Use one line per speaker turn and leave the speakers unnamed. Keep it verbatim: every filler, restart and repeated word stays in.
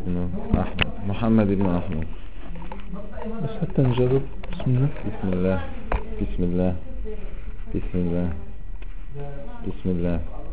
ابن أحمد، محمد ابن أحمد.
بس حتى نجرب. بسم الله
بسم الله بسم الله بسم الله بسم الله